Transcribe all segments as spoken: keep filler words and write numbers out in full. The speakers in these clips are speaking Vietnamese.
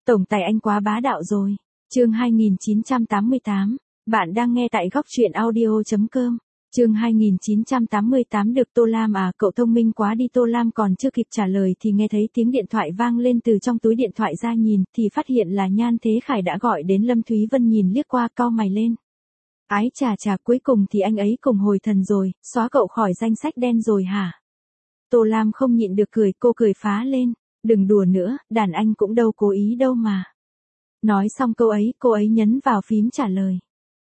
Tổng tài anh quá bá đạo rồi. Chương hai nghìn chín trăm tám mươi tám. Bạn đang nghe tại góc truyện audio chấm com. Chương hai nghìn chín trăm tám mươi tám. Được Tô Lam à, cậu thông minh quá đi. Tô Lam còn chưa kịp trả lời thì nghe thấy tiếng điện thoại vang lên, từ trong túi điện thoại ra nhìn thì phát hiện là Nhan Thế Khải đã gọi đến. Lâm Thúy Vân nhìn liếc qua, cau mày lên. Ái chà chà, cuối cùng thì anh ấy cùng hồi thần rồi, xóa cậu khỏi danh sách đen rồi hả? Tô Lam không nhịn được cười, cô cười phá lên. Đừng đùa nữa, đàn anh cũng đâu cố ý đâu mà. Nói xong câu ấy, cô ấy nhấn vào phím trả lời.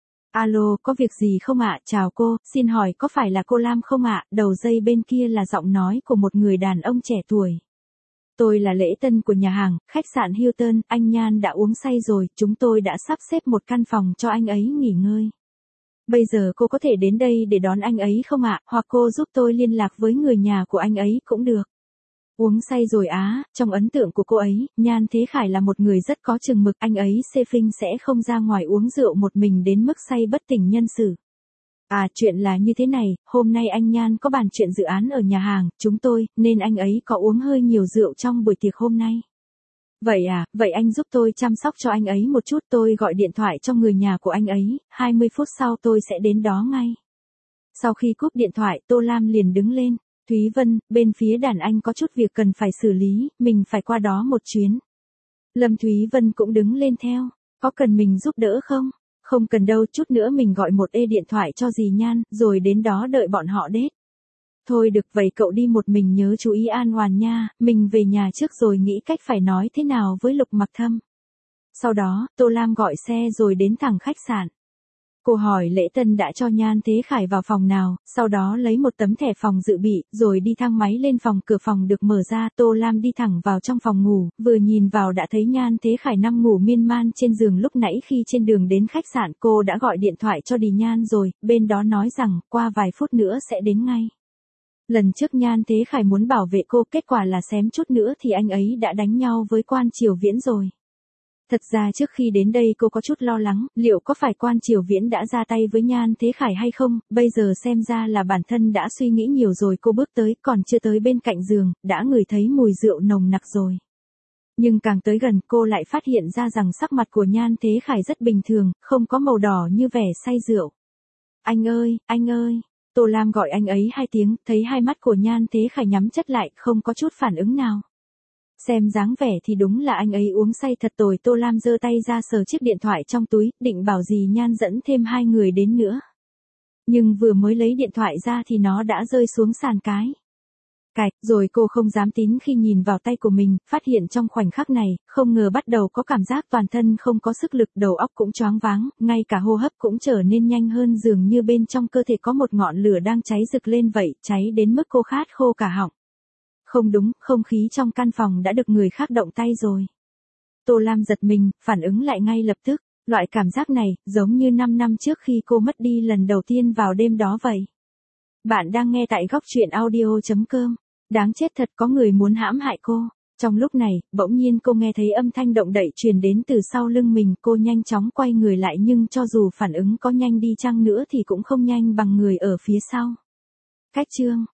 Alo, có việc gì không ạ? Chào cô, xin hỏi có phải là cô Lam không ạ? Đầu dây bên kia là giọng nói của một người đàn ông trẻ tuổi. Tôi là lễ tân của nhà hàng, khách sạn Hilton, anh Nhan đã uống say rồi, chúng tôi đã sắp xếp một căn phòng cho anh ấy nghỉ ngơi. Bây giờ cô có thể đến đây để đón anh ấy không ạ? Hoặc cô giúp tôi liên lạc với người nhà của anh ấy cũng được. Uống say rồi á, trong ấn tượng của cô ấy, Nhan Thế Khải là một người rất có chừng mực, anh ấy xê phinh sẽ không ra ngoài uống rượu một mình đến mức say bất tỉnh nhân sự. À, chuyện là như thế này, hôm nay anh Nhan có bàn chuyện dự án ở nhà hàng, chúng tôi, nên anh ấy có uống hơi nhiều rượu trong buổi tiệc hôm nay. Vậy à, vậy anh giúp tôi chăm sóc cho anh ấy một chút, tôi gọi điện thoại cho người nhà của anh ấy, hai mươi phút sau tôi sẽ đến đó ngay. Sau khi cúp điện thoại, Tô Lam liền đứng lên. Thúy Vân, bên phía đàn anh có chút việc cần phải xử lý, mình phải qua đó một chuyến. Lâm Thúy Vân cũng đứng lên theo. Có cần mình giúp đỡ không? Không cần đâu, chút nữa mình gọi một ê điện thoại cho dì Nhan, rồi đến đó đợi bọn họ đết. Thôi được, vậy cậu đi một mình nhớ chú ý an toàn nha, mình về nhà trước rồi nghĩ cách phải nói thế nào với Lục Mặc Thâm. Sau đó, Tô Lam gọi xe rồi đến thẳng khách sạn. Cô hỏi lễ tân đã cho Nhan Thế Khải vào phòng nào, sau đó lấy một tấm thẻ phòng dự bị, rồi đi thang máy lên phòng. Cửa phòng được mở ra, Tô Lam đi thẳng vào trong phòng ngủ, vừa nhìn vào đã thấy Nhan Thế Khải nằm ngủ miên man trên giường. Lúc nãy khi trên đường đến khách sạn cô đã gọi điện thoại cho Đì Nhan rồi, bên đó nói rằng qua vài phút nữa sẽ đến ngay. Lần trước Nhan Thế Khải muốn bảo vệ cô, kết quả là xém chút nữa thì anh ấy đã đánh nhau với Quan Triều Viễn rồi. Thật ra trước khi đến đây cô có chút lo lắng, liệu có phải Quan Triều Viễn đã ra tay với Nhan Thế Khải hay không, bây giờ xem ra là bản thân đã suy nghĩ nhiều rồi. Cô bước tới, còn chưa tới bên cạnh giường, đã ngửi thấy mùi rượu nồng nặc rồi. Nhưng càng tới gần cô lại phát hiện ra rằng sắc mặt của Nhan Thế Khải rất bình thường, không có màu đỏ như vẻ say rượu. Anh ơi, anh ơi, Tô Lam gọi anh ấy hai tiếng, thấy hai mắt của Nhan Thế Khải nhắm chặt lại, không có chút phản ứng nào. Xem dáng vẻ thì đúng là anh ấy uống say thật tồi. Tô Lam giơ tay ra sờ chiếc điện thoại trong túi, định bảo dì Nhan dẫn thêm hai người đến nữa. Nhưng vừa mới lấy điện thoại ra thì nó đã rơi xuống sàn cái. Cạch, rồi cô không dám tin khi nhìn vào tay của mình, phát hiện trong khoảnh khắc này, không ngờ bắt đầu có cảm giác toàn thân không có sức lực, đầu óc cũng choáng váng, ngay cả hô hấp cũng trở nên nhanh hơn, dường như bên trong cơ thể có một ngọn lửa đang cháy rực lên vậy, cháy đến mức cô khát khô cả họng. Không đúng, không khí trong căn phòng đã được người khác động tay rồi. Tô Lam giật mình, phản ứng lại ngay lập tức. Loại cảm giác này, giống như năm năm trước khi cô mất đi lần đầu tiên vào đêm đó vậy. Bạn đang nghe tại góc truyện audio chấm com. Đáng chết thật, có người muốn hãm hại cô. Trong lúc này, bỗng nhiên cô nghe thấy âm thanh động đậy truyền đến từ sau lưng mình. Cô nhanh chóng quay người lại, nhưng cho dù phản ứng có nhanh đi chăng nữa thì cũng không nhanh bằng người ở phía sau. Cách chương